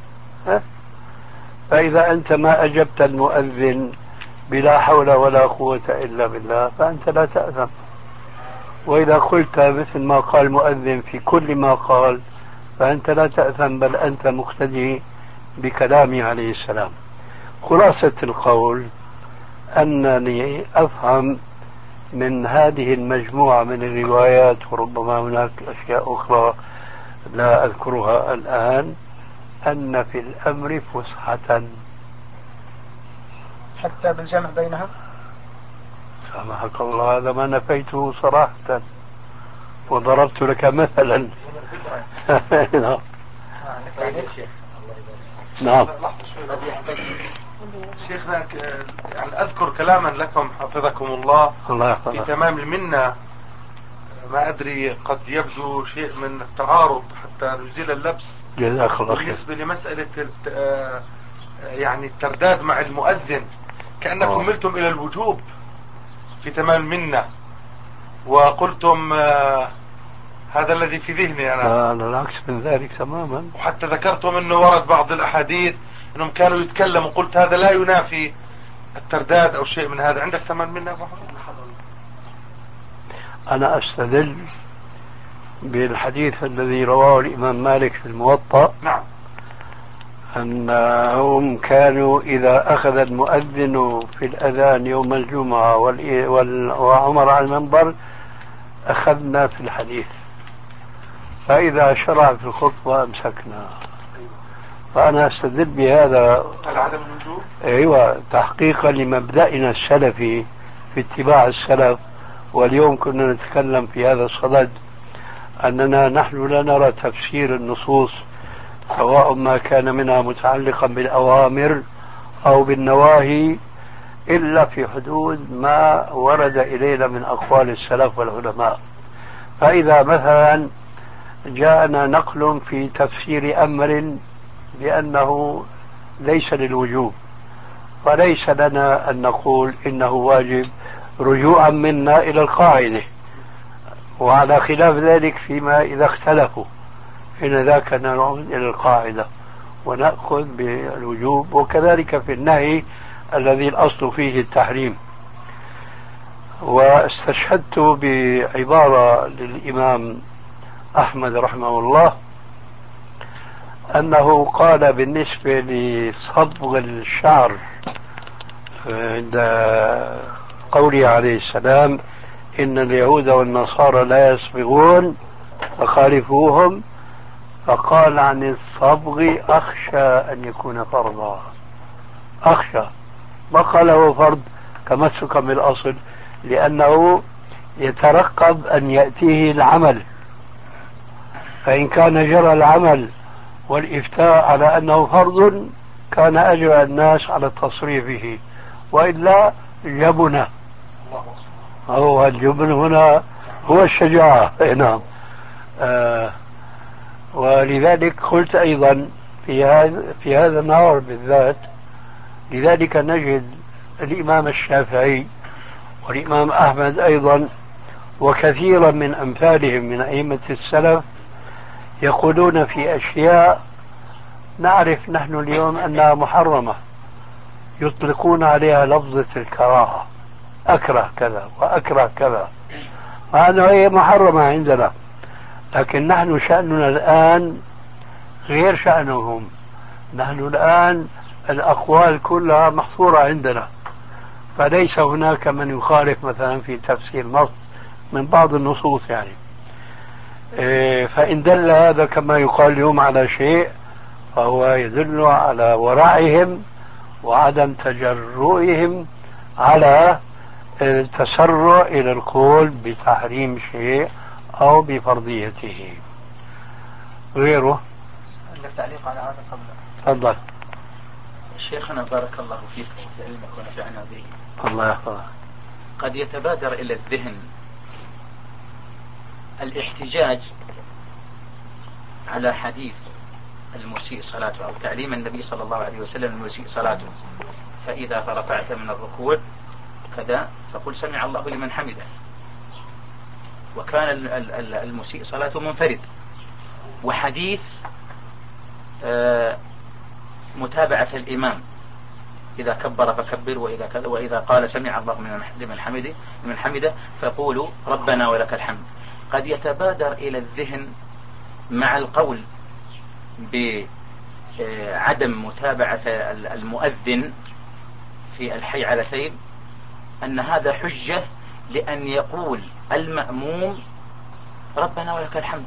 فإذا أنت ما أجبت المؤذن بلا حول ولا قوة إلا بالله فأنت لا تأثم. وإذا قلت مثل ما قال المؤذن في كل ما قال فأنت لا تأثم، بل أنت مقتدي بكلامه عليه السلام. خلاصة القول أنني أفهم من هذه المجموعة من الروايات، وربما هناك أشياء أخرى لا أذكرها الآن، أن في الأمر فسحة حتى بالجمع بينها. سامحك الله، هذا ما نفيته صراحة وضربت لك مثلا. نعم. شيخنا يعني أذكر كلاما لكم حفظكم الله في تمام المنة، ما أدري قد يبدو شيء من التعارض حتى نزيل اللبس بالنسبة لمسألة يعني الترداد مع المؤذن، كأنكم ملتم إلى الوجوب في تمام المنة وقلتم هذا الذي في ذهني أنا. على العكس من ذلك تماما. وحتى ذكرتم أنه ورد بعض الأحاديث أنهم كانوا يتكلموا، قلت هذا لا ينافي الترداد أو شيء من هذا. عندك ثمن منه؟ أنا أستدل بالحديث الذي رواه الإمام مالك في الموطأ. نعم. أنهم كانوا إذا أخذ المؤذن في الأذان يوم الجمعة وعمر على المنبر أخذنا في الحديث، فإذا شرع في الخطبة أمسكنا. فأنا أستدل بهذا عدم الوجوب، أيوة، تحقيقا لمبدأنا السلفي في اتباع السلف. واليوم كنا نتكلم في هذا الصدد أننا نحن لا نرى تفسير النصوص سواء ما كان منها متعلقا بالأوامر أو بالنواهي إلا في حدود ما ورد إلينا من أقوال السلف والعلماء. فإذا مثلا جاءنا نقل في تفسير أمر بأنه ليس للوجوب، فليس لنا أن نقول إنه واجب رجوعا منا إلى القاعدة، وعلى خلاف ذلك فيما إذا اختلفوا حين ذاك نعود إلى القاعدة ونأخذ بالوجوب. وكذلك في النهي الذي الأصل فيه التحريم. واستشهدت بعبارة للإمام أحمد رحمه الله أنه قال بالنسبة لصبغ الشعر عند قوله عليه السلام إن اليهود والنصارى لا يصبغون فخالفوهم، فقال عن الصبغ أخشى أن يكون فرضا. أخشى، ما قاله فرض تمسكا بالأصل، لأنه يترقب أن يأتيه العمل، فإن كان جرى العمل والإفتاء على أنه فرض كان أجرى الناس على تصريفه، وإلا جبن. هو الجبن هنا هو الشجاعة. نعم. ولذلك قلت أيضا في هذا النهار بالذات، لذلك نجد الإمام الشافعي والإمام أحمد أيضا وكثيرا من أمثالهم من أئمة السلف يقولون في أشياء نعرف نحن اليوم أنها محرمة، يطلقون عليها لفظة الكراهة، أكره كذا وأكره كذا، هذا هي محرمة عندنا. لكن نحن شأننا الآن غير شأنهم. نحن الآن الأقوال كلها محصورة عندنا، فليس هناك من يخالف مثلا في تفسير نص من بعض النصوص يعني. فإن دل هذا كما يقال اليوم على شيء فهو يدل على ورعهم وعدم تجرؤهم على التسرع إلى القول بتحريم شيء أو بفرضيته. غيره عندك تعليق على هذا قبل؟ تفضل. شيخنا بارك الله فيك وفي علمك ونفعنا به. الله يحفظك. قد يتبادر إلى الذهن الاحتجاج على حديث المسيء صلاته أو تعليم النبي صلى الله عليه وسلم المسيء صلاته، فإذا رفعت من الركوع كذا فقل سمع الله لمن حمده، وكان المسيء صلاته منفرد. وحديث متابعة الإمام إذا كبر فكبر وإذا قال سمع الله لمن حمده فقولوا ربنا ولك الحمد. قد يتبادر إلى الذهن مع القول بعدم متابعة المؤذن في الحي على سير أن هذا حجة لأن يقول المأموم ربنا ولك الحمد،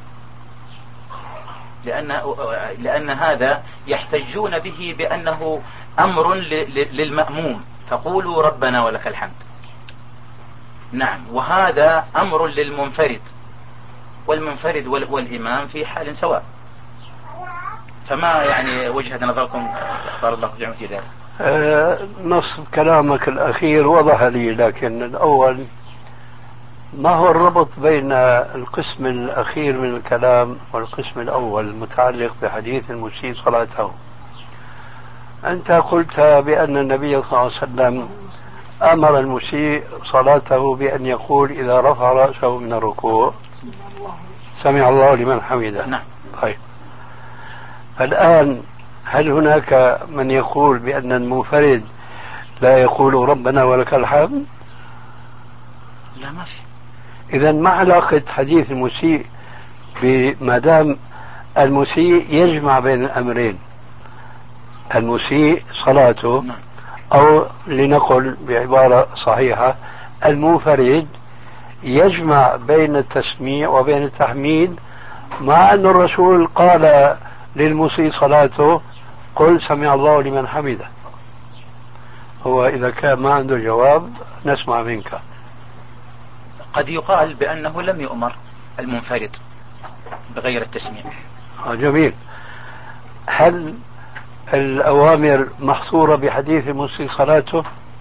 لأن هذا يحتجون به بأنه أمر للمأموم فقولوا ربنا ولك الحمد. نعم، وهذا أمر للمنفرد، والمنفرد والإمام في حال سواء. فما يعني وجهة نظركم اختار الله جمع في ذلك؟ نص كلامك الأخير وضح لي، لكن الأول ما هو الربط بين القسم الأخير من الكلام والقسم الأول المتعلق بحديث المسيء صلاته؟ أنت قلت بأن النبي صلى الله عليه وسلم أمر المسيء صلاته بأن يقول إذا رفع رأسه من الركوع سمع الله لمن حمده. نعم. طيب الآن هل هناك من يقول بأن المنفرد لا يقول ربنا ولك الحمد؟ لا ما في. إذا ما علاقة حديث المسيء ما دام المسيء يجمع بين الأمرين، المسيء صلاته، نعم. أو لنقل بعبارة صحيحة المنفرد يجمع بين التسميع وبين التحميد، مع أن الرسول قال للمسيء صلاته قل سمع الله لمن حمده. هو إذا كان ما عنده جواب نسمع منك. قد يقال بأنه لم يؤمر المنفرد بغير التسميع. جميل. هل الأوامر محصورة بحديث المسيء صلاته،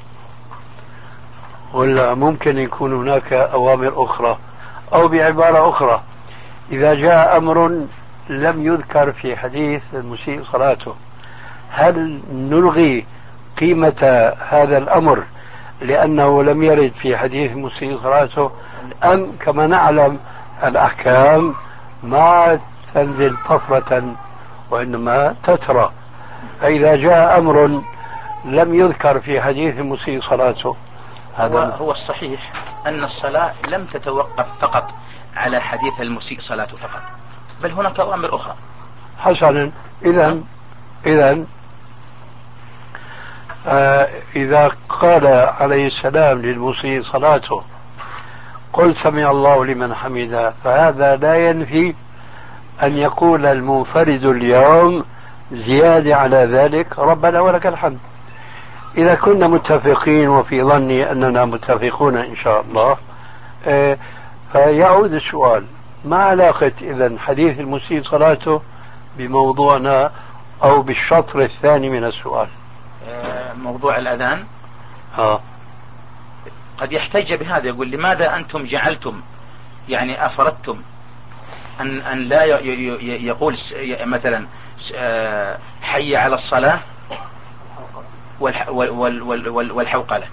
ولا ممكن يكون هناك أوامر أخرى؟ أو بعبارة أخرى، إذا جاء أمر لم يذكر في حديث المسيء صلاته، هل نلغي قيمة هذا الأمر لأنه لم يرد في حديث المسيء صلاته، أم كما نعلم الأحكام ما تنزل طفرة وإنما تترى، فإذا جاء أمر لم يذكر في حديث المسيء صلاته هو الصحيح أن الصلاة لم تتوقف فقط على حديث المسيء صلاته فقط، بل هناك أوامر أخرى. حسنا. إذا قال عليه السلام للمسيء صلاته قل سمع الله لمن حمده، فهذا لا ينفي أن يقول المنفرد اليوم زيادة على ذلك ربنا ولك الحمد. إذا كنا متفقين، وفي ظني أننا متفقون إن شاء الله، فيعود السؤال: ما علاقة إذن حديث المسيء صلاته بموضوعنا أو بالشطر الثاني من السؤال؟ موضوع الأذان قد يحتج بهذا، يقول لماذا أنتم جعلتم يعني أفردتم أن لا يقول مثلا حي على الصلاة والحوقلة.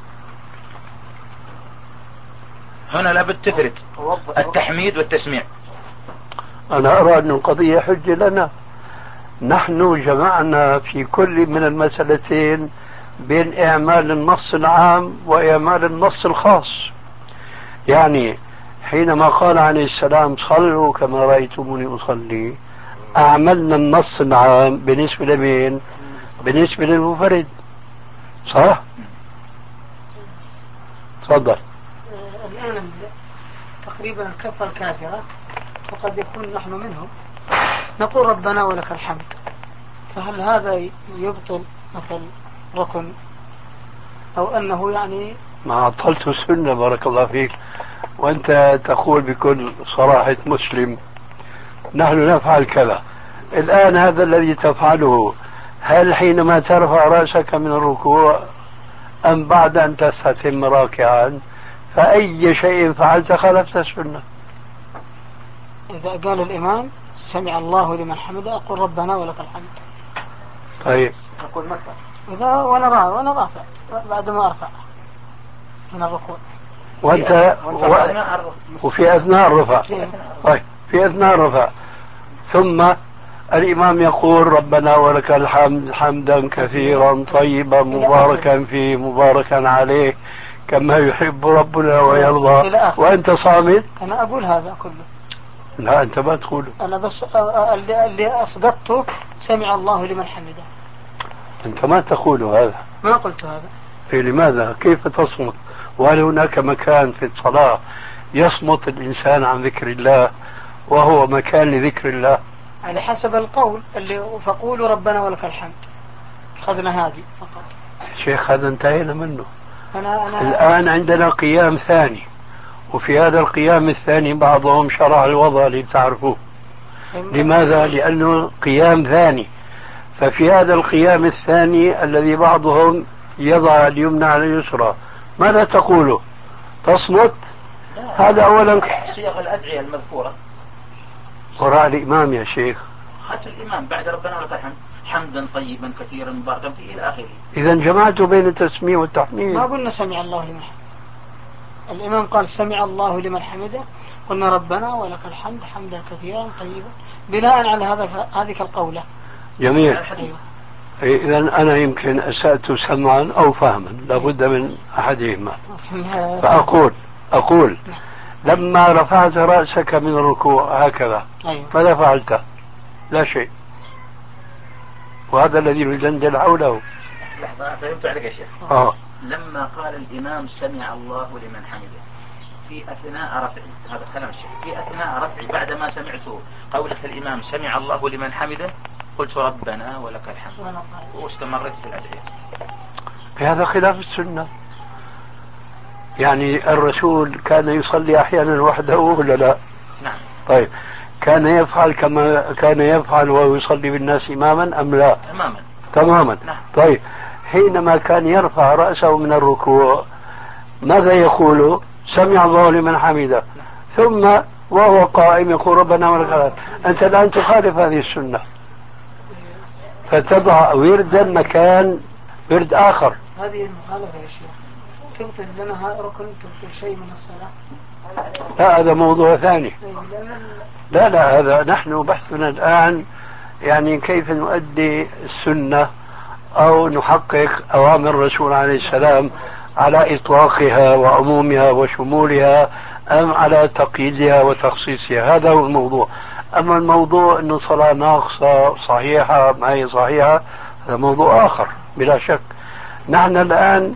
هنا لابد تفرد التحميد والتسميع. أنا أرى أن القضية حجة لنا. نحن جمعنا في كل من المسألتين بين إعمال النص العام وإعمال النص الخاص. يعني حينما قال عليه السلام صلوا كما رأيتموني أصلي، أعملنا النص العام بالنسبة لمين؟ بالنسبة للمنفرد. صح؟ تفضل. الآن تقريبا الكفة الكافرة وقد يكون نحن منهم نقول ربنا ولك الحمد، فهل هذا يبطل مثل ركن أو أنه يعني ما عطلت السنة؟ بارك الله فيك. وأنت تقول بكل صراحة مسلم نحن نفعل كذا. الآن هذا الذي تفعله هل حينما ترفع رأسك من الركوع أم بعد أن تستتم راكعا؟ فأي شيء فعلت خالفت السنة. إذا قال الإمام سمع الله لمن حمده أقول ربنا ولك الحمد. طيب أقول متى؟ إذا وأنا رافع بعد ما أرفع من الركوع. وأنت وفي أثناء الرفع. طيب في أثناء الرفع ثم الإمام يقول ربنا ولك الحمد حمدا كثيرا طيبا مباركا فيه مباركا عليه كما يحب ربنا ويرضى، وأنت صامت. أنا أقول هذا كله. لا أنت ما تقوله. أنا بس اللي أصدقته سمع الله لمن حمده. أنت ما تقول هذا. ما قلت هذا. إيه لماذا؟ كيف تصمت؟ وهل هناك مكان في الصلاة يصمت الإنسان عن ذكر الله وهو مكان لذكر الله؟ على حسب القول اللي فقولوا ربنا ولك الحمد. أخذنا هذه فقط. شيخ هذا انتهينا منه. أنا الآن عندنا قيام ثاني، وفي هذا القيام الثاني بعضهم شرع الوضع لتعرفوه. لماذا؟ لأنه قيام ثاني. ففي هذا القيام الثاني الذي بعضهم يضع اليمنى على اليسرى ماذا تقول؟ تصمت؟ هذا أولا صيغ الأدعية المذكورة وراء الإمام يا شيخ. خاتم الإمام بعد ربنا ولك الحمد حمدا طيبا كثيرا مباركا فيه إلى آخره. إذا جمعت بين التسميع والتحميد. ما قلنا سمع الله لمن حمده. الإمام قال سمع الله لمن حمده قلنا ربنا ولك الحمد حمدا كثيرا طيبا بناء على هذه القولة. جميل. أيوة. إذا أنا يمكن أسأت سمعا أو فهما، لابد من أحدهما. فأقول لما رفعت رأسك من الركوع هكذا، أيوة. ماذا فعلت؟ لا شيء، وهذا الذي ندندن حوله. لحظة، فهمت عليك يا شيخ. لما قال الإمام سمع الله لمن حمده في أثناء رفعي، هذا كلام الشيخ، في أثناء رفعي بعدما سمعت قولة الإمام سمع الله لمن حمده قلت ربنا ولك الحمد واستمرت في الأدعية. هذا خلاف السنة. يعني الرسول كان يصلي أحيانا وحده ولا لا؟ نعم. طيب كان يفعل كما كان يفعل وهو يصلي بالناس إماما أم لا؟ تماما. نعم. طيب حينما كان يرفع رأسه من الركوع ماذا يقول؟ سمع الله لمن حمده. ثم وهو قائم يقول ربنا ولك الحمد. أنت الآن تخالف هذه السنة، فتضع وردا مكان ورد آخر. هذه المخالفة يا شيخ تبطل لنا ركن، تبطل شيء من الصلاة. لا هذا موضوع ثاني. لا هذا نحن بحثنا الآن يعني كيف نؤدي السنة أو نحقق أوامر الرسول عليه السلام على إطلاقها وعمومها وشمولها أم على تقييدها وتخصيصها. هذا هو الموضوع. أما الموضوع أنه صلاة ناقصة صحيحة ما هي صحيحة هذا موضوع آخر بلا شك. نحن الآن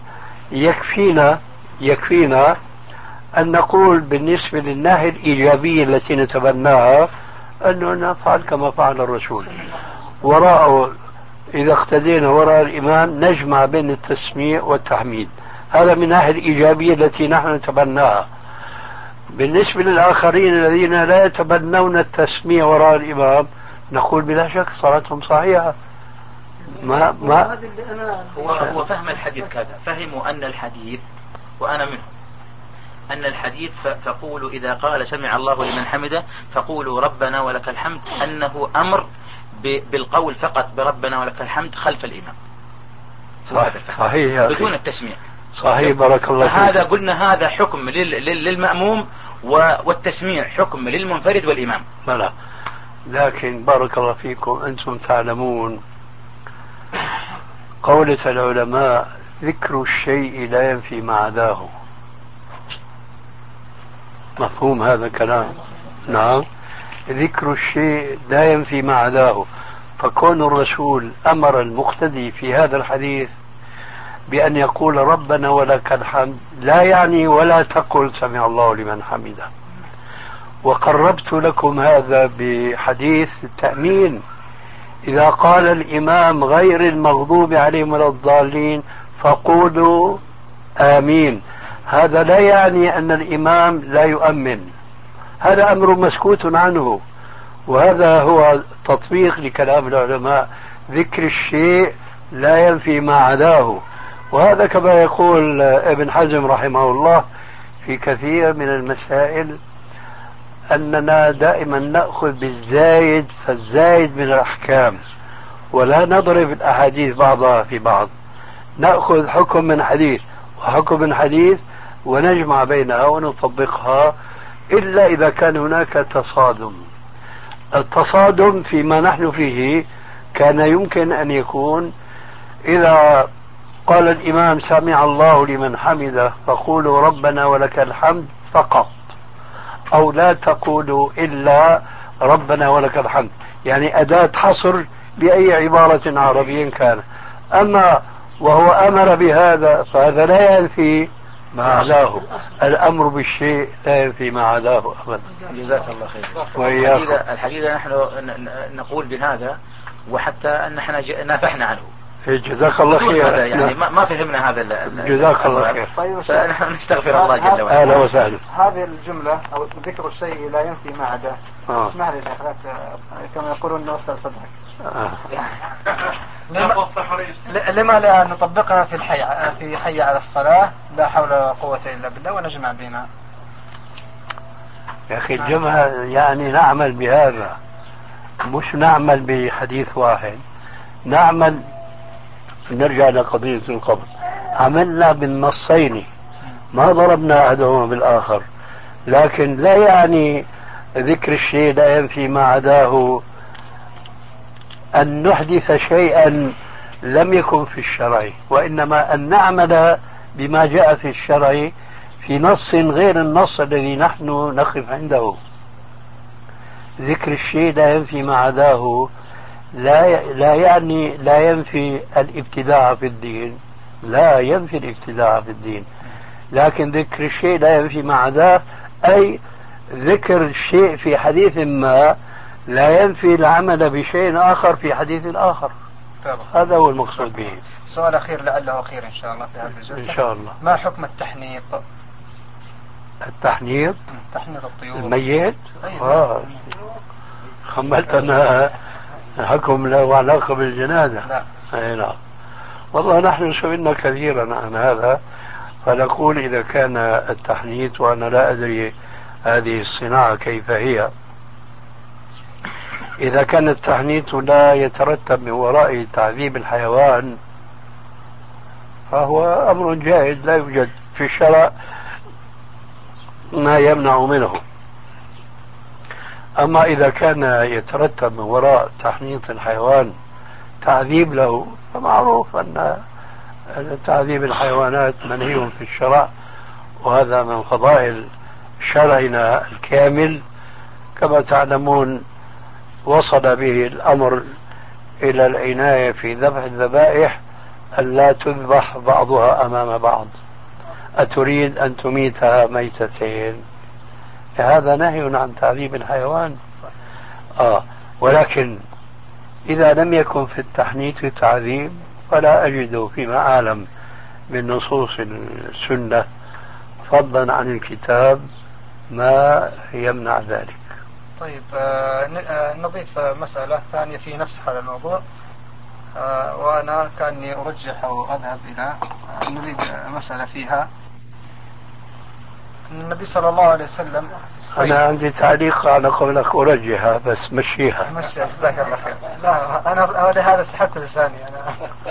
يكفينا أن نقول بالنسبة للناحية الإيجابية التي نتبناها أنه نفعل كما فعل الرسول وراءه. إذا اقتدينا وراء الإمام نجمع بين التسميع والتحميد، هذا من الناحية الإيجابية التي نحن نتبناها. بالنسبة للآخرين الذين لا يتبنون التسميع وراء الإمام نقول بلا شك صلاتهم صحيحة. هو فهم الحديث كذا، فهموا أن الحديث وأنا منهم أن الحديث فقولوا إذا قال سمع الله لمن حمده فقولوا ربنا ولك الحمد أنه أمر بالقول فقط بربنا ولك الحمد خلف الإمام. صحيح بدون التسميع. صحيح بارك الله فيك. هذا قلنا هذا حكم للمأموم والتسميع حكم للمنفرد والإمام. لا لكن بارك الله فيكم أنتم تعلمون قولة العلماء ذكر الشيء لا ينفي ما عداه. مفهوم هذا الكلام؟ نعم، ذكر الشيء لا ينفي ما عداه. فكون الرسول أمر المقتدي في هذا الحديث بأن يقول ربنا ولك الحمد لا يعني ولا تقل سمع الله لمن حمده. وقربت لكم هذا بحديث التأمين، إذا قال الإمام غير المغضوب عليهم ولا الضالين فقولوا آمين. هذا لا يعني أن الإمام لا يؤمن، هذا أمر مسكوت عنه، وهذا هو تطبيق لكلام العلماء ذكر الشيء لا ينفي ما عداه. وهذا كما يقول ابن حزم رحمه الله في كثير من المسائل أننا دائما نأخذ بالزايد فالزايد من الأحكام ولا نضرب الأحاديث بعضها في بعض، نأخذ حكم من حديث وحكم من حديث ونجمع بينها ونطبقها إلا إذا كان هناك تصادم. التصادم فيما نحن فيه كان يمكن أن يكون إذا قال الإمام سمع الله لمن حمده فقولوا ربنا ولك الحمد فقط، أو لا تقولوا إلا ربنا ولك الحمد، يعني أداة حصر بأي عبارة عربية كان. أما وهو أمر بهذا فهذا لا ينفي ما عداه. الأمر بالشيء لا ينفي ما عداه أبدا. جزاك الله خير. الحقيقة نحن نقول بهذا وحتى أن نحن نافحنا عنه. جزاك الله خير. يعني ما فهمنا هذا جزاك الله خير. فنحن نستغفر الله جل وعلا. أهلا وسهلا. هذه الجملة أو ذكر الشيء لا ينفي ما عداه، اسمح لي كما يقولون نوصل صدرك. لما لا نطبقها في حي على الصلاة لا حول ولا قوة إلا بالله ونجمع بينها. يا أخي الجمع يعني نعمل بهذا، مش نعمل بحديث واحد، نعمل. نرجع لقضية القبر، عملنا بالنصين ما ضربنا أحدهما بالآخر. لكن لا يعني ذكر الشيء لا ينفي ما عداه أن نحدث شيئا لم يكن في الشرع، وإنما أن نعمل بما جاء في الشرع في نص غير النص الذي نحن نقف عنده. ذكر الشيء لا ينفي ما عداه لا يعني لا ينفي الابتداع في الدين، لا ينفي الابتداع في الدين، لكن ذكر الشيء لا ينفي ما عداه، أي ذكر الشيء في حديث ما لا ينفي العمل بشيء آخر في حديث آخر. هذا هو المقصود به. سؤال أخير لعله أخير إن شاء الله في هذا الجلسة. إن شاء الله. ما حكم التحنيط؟ التحنيط؟ تحنيط الطيور الميت؟ أيوة. خملتنا حكم له علاقة بالجنازة. لا. أي نعم. والله نحن سئلنا كثيرا عن هذا، فنقول إذا كان التحنيط، وأنا لا أدري هذه الصناعة كيف هي، إذا كان التحنيط لا يترتب من وراء تعذيب الحيوان فهو أمر جائز، لا يوجد في الشرع ما يمنع منه. أما إذا كان يترتب من وراء تحنيط الحيوان تعذيب له، فمعروف أن تعذيب الحيوانات منهي في الشرع، وهذا من فضائل شرعنا الكامل. كما تعلمون وصل به الأمر إلى العناية في ذبح الذبائح أن لا تذبح بعضها أمام بعض. أتريد أن تميتها ميتتين؟ هذا نهي عن تعذيب الحيوان. ولكن إذا لم يكن في التحنيط تعذيب فلا أجد فيما أعلم من نصوص السنة فضلا عن الكتاب ما يمنع ذلك. طيب نضيف مسألة ثانية في نفس هذا الموضوع، وأنا كأني أرجح أو أذهب إلى نريد مسألة فيها. النبي صلى الله عليه وسلم أنا عندي تعليق على قولك أرجحها، بس مشيها. مشيها جزاك الله خير. لا أنا لهذا سحبت لساني أنا.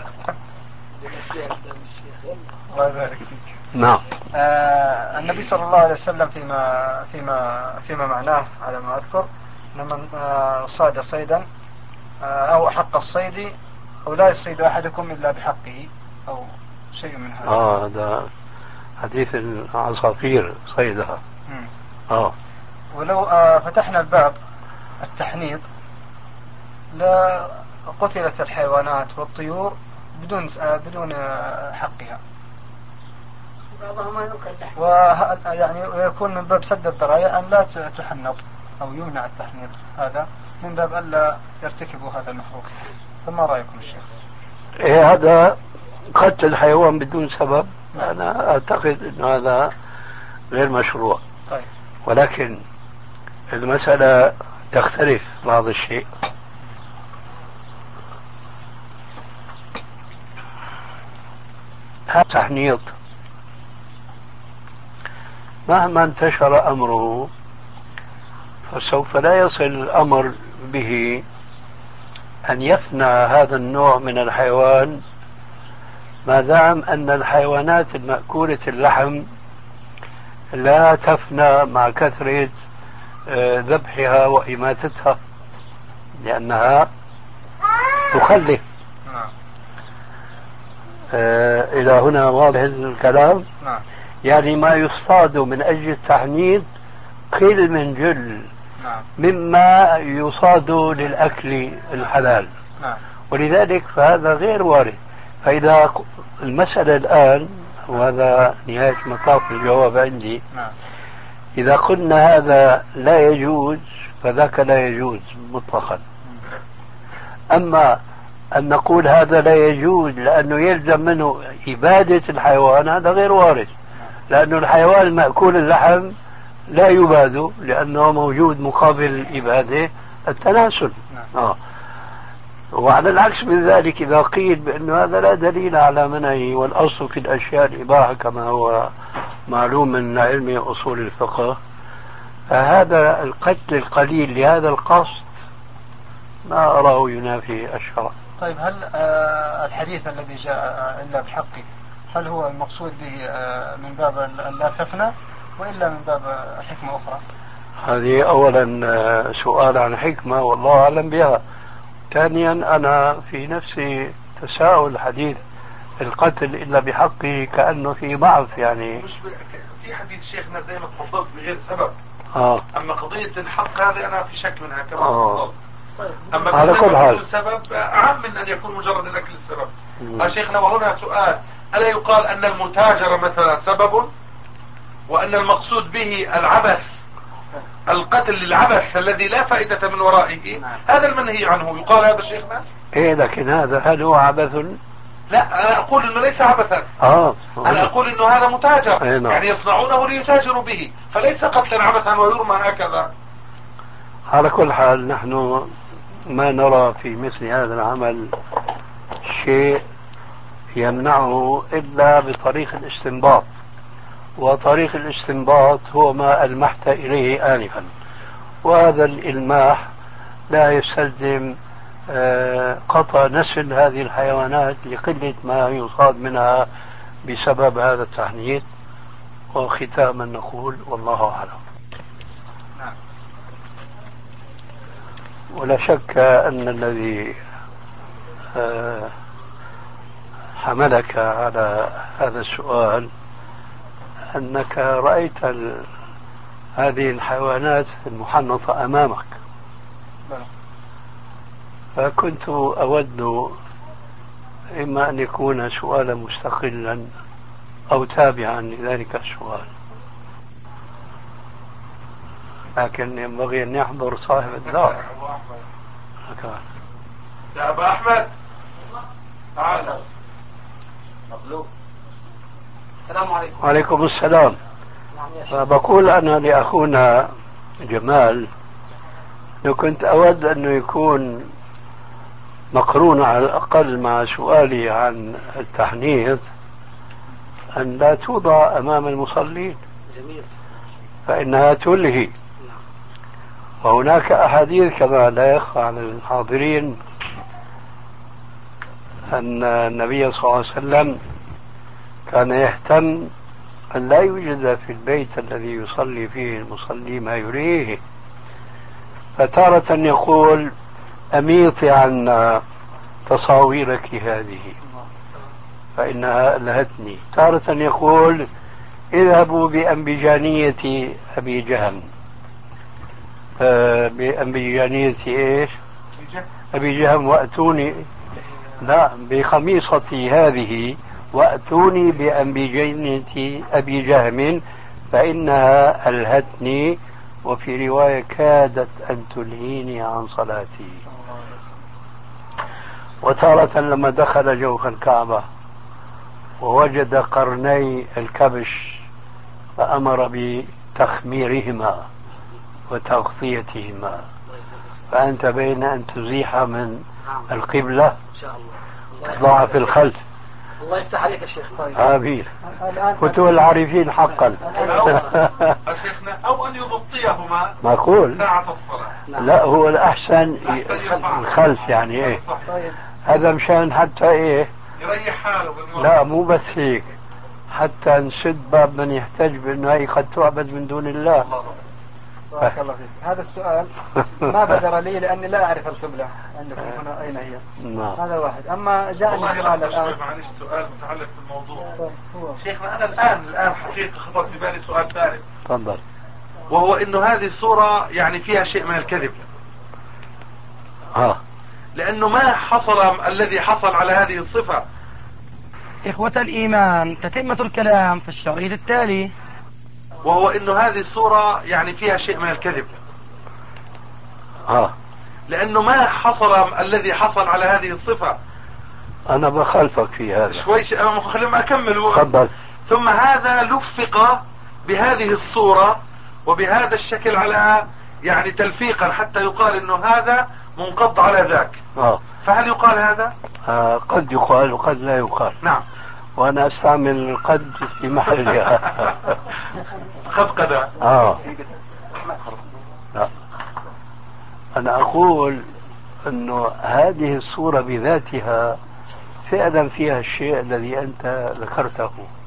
الله يبارك فيك. نعم. النبي صلى الله عليه وسلم فيما معناه على ما أذكر، من صاد صيدا أو حق الصيد أو لا يصيد أحدكم إلا بحقه أو شيء من هذا. هذا حديث العصافير صيدها. ولو فتحنا الباب التحنيط لقتلت الحيوانات والطيور بدون حقها، يعني يكون من باب سد الذرائع أن لا تحنط أو يمنع التحنيط، هذا من باب ألا يرتكبوا هذا المحروق. فما رأيكم الشيخ؟ هذا قتل الحيوان بدون سبب. أنا أعتقد أن هذا غير مشروع. طيب. ولكن المسألة تختلف بعض الشيء. هذا التحنيط مهما انتشر أمره فسوف لا يصل الأمر به أن يفنى هذا النوع من الحيوان، ما دام أن الحيوانات المأكولة اللحم لا تفنى مع كثرة ذبحها وإماتتها، لأنها تخلف. إلى هنا واضح الكلام؟ يعني ما يصطاد من أجل التحنيط قل من جل مما يصاد للأكل الحلال. ولذلك فهذا غير وارد. فإذا المسألة الآن، وهذا نهاية مطاف الجواب عندي، إذا قلنا هذا لا يجوز فذاك لا يجوز مطلقا. أما أن نقول هذا لا يجوز لأنه يلزم منه إبادة الحيوان، هذا غير وارد، لأن الحيوان المأكول اللحم لا يباد، لأنه موجود مقابل الإبادة التناسل. وعلى العكس من ذلك إذا قيل بأن هذا لا دليل على منعه، والأصل في الأشياء الإباحة كما هو معلوم من علم أصول الفقه، فهذا القتل القليل لهذا القصد ما أراه ينافي الشرع. طيب، هل الحديث الذي جاء إلا بحقه هل هو المقصود به من باب لا تفنى، وإلا من باب حكمة أخرى؟ هذه أولا سؤال عن حكمة والله أعلم بها. ثانيا أنا في نفسي تساؤل حديث القتل إلا بحقه كأنه في ضعف يعني. مش في حديث شيخنا زي ما تفضلت بغير سبب. أما قضية الحق هذه أنا في شك منها كما تفضلت. أما على كل حال سبب أعم من أن يكون مجرد الأكل السبب. شيخنا وهنا سؤال: ألا يقال أن المتاجرة مثلا سبب وأن المقصود به العبث، القتل للعبث الذي لا فائدة من ورائه؟ هذا المنهي عنه، يقال هذا شيخنا؟ إيه لكن هل هو عبث؟ لا، أنا أقول إنه ليس عبثا. أنا أقول إنه هذا متاجر، يعني يصنعونه ليتاجروا به، فليس قتلا عبثا ويرمى هكذا. على كل حال نحن ما نرى في مثل هذا العمل شيء يمنعه إلا بطريق الاستنباط، وطريق الاستنباط هو ما ألمحت إليه آنفا، وهذا الإلماح لا يستلزم قطع نسل هذه الحيوانات لقلة ما يصاد منها بسبب هذا التحنيط. وختاما نقول والله أعلم. ولا شك أن الذي حملك على هذا السؤال أنك رأيت هذه الحيوانات المحنطة أمامك، فكنت أود إما أن يكون سؤالا مستقلا أو تابعا لذلك السؤال، لكن ينبغي أن يحضر صاحب الدار. يا أبا أحمد تعال. مطلوب. السلام عليكم. وعليكم السلام. فبقول أنا لأخونا جمال لو كنت أود أنه يكون مقرون على الأقل مع سؤالي عن التحنيط أن لا توضع أمام المصلين فإنها تلهي. وهناك أحاديث كما لا يخفى عن الحاضرين أن النبي صلى الله عليه وسلم كان يهتم أن لا يوجد في البيت الذي يصلي فيه المصلي ما يريه، فتارة يقول أميطي عنا تصاويرك هذه فإنها ألهتني، تارة يقول اذهبوا بأنبجانية أبي جهم، بأنبجانية إيش؟ أبي جهم وأتوني، لا بخميصتي هذه وأتوني بأنبجانية أبي جهم فإنها ألهتني، وفي رواية كادت أن تلهيني عن صلاتي. وتارة لما دخل جوف الكعبة ووجد قرني الكبش فأمر بتخميرهما وتغطيتهما، فأنت بين أن تزيح من القبلة تضع في الخلف. الله يفتح عليك يا شيخ. آمين. فتوى العارفين حقا. شيخنا أو أن يغطيهما معقول. ساعة الصلاة. لا هو الأحسن الخلف يعني إيه هذا مشان حتى إيه يريح حاله. لا مو بس هيك، حتى نسد باب من يحتج بأنه هي قد تعبد من دون الله. بارك الله فيك. هذا السؤال ما بدر لي لأني لا أعرف القبلة عندكم هنا أين هي. هذا واحد. أما جاءني سؤال الآن. معلش سؤال متعلق بالموضوع. شيخنا أنا الآن حقيقة خطر في بالي سؤال ثالث. تفضل. وهو إنه هذه الصورة يعني فيها شيء من الكذب. لأنه ما حصل الذي حصل على هذه الصفة. إخوة الإيمان، تتمة الكلام في الشريط التالي. وهو إنه هذه الصورة يعني فيها شيء من الكذب. لأنه ما حصل الذي حصل على هذه الصفة. أنا بخالفك في هذا شوي خلينا أكمل. تفضل. ثم هذا لفق بهذه الصورة وبهذا الشكل على يعني تلفيقا حتى يقال إنه هذا منقض على ذاك. فهل يقال هذا؟ قد يقال وقد لا يقال. نعم. وأنا أستعمل قد في محلها. قد لا. أنا أقول أنه هذه الصورة بذاتها فعلا فيها الشيء الذي أنت ذكرته،